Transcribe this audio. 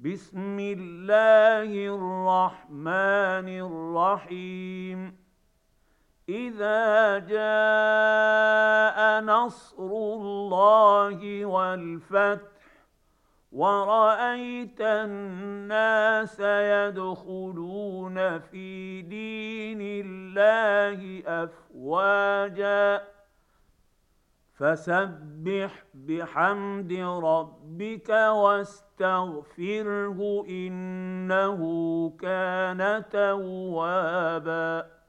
بسم الله الرحمن الرحيم إذا جاء نصر الله والفتح ورأيت الناس يدخلون في دين الله أفواجا فسبح بحمد ربك واستغفره إنه كان توابا